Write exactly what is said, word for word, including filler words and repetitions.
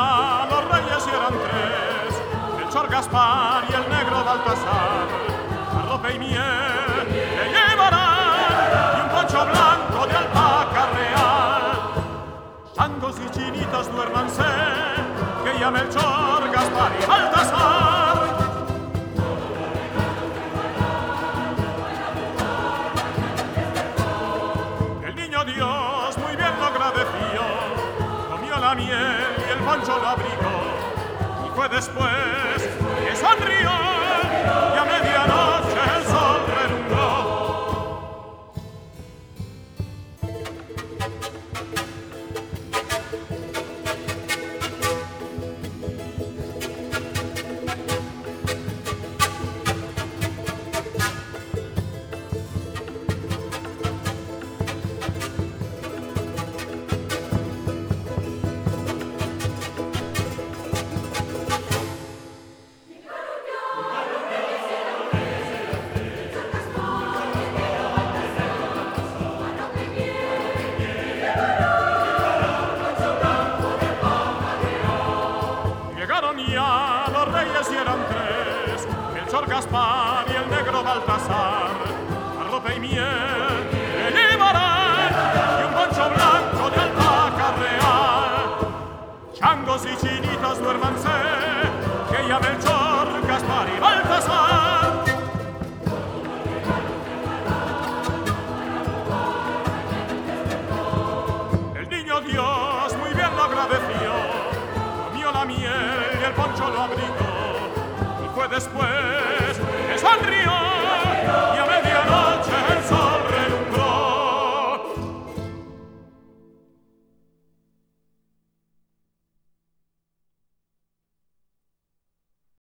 ya los reyes y eran tres, Melchor, Gaspar y el negro Baltasar. Arrope y miel le llevarán y un poncho blanco de alpaca real. Changos y chinitas duérmanse, que ya Melchor, Gaspar y Baltasar. El niño Dios muy bien lo agradeció, comió la miel y el poncho lo abrigó, y fue después que sonrió y a medianoche el sol relumbró. Ya los reyes y eran tres, Melchor, Gaspar y el negro Baltasar. Arrope y miel le llevarán y un poncho blanco de alpaca real. Changos y chinitas duérmanse, que ya Melchor, Gaspar y Baltasar. El niño Dios muy bien lo agradeció, comió la miel y el poncho lo abrigó, y fue después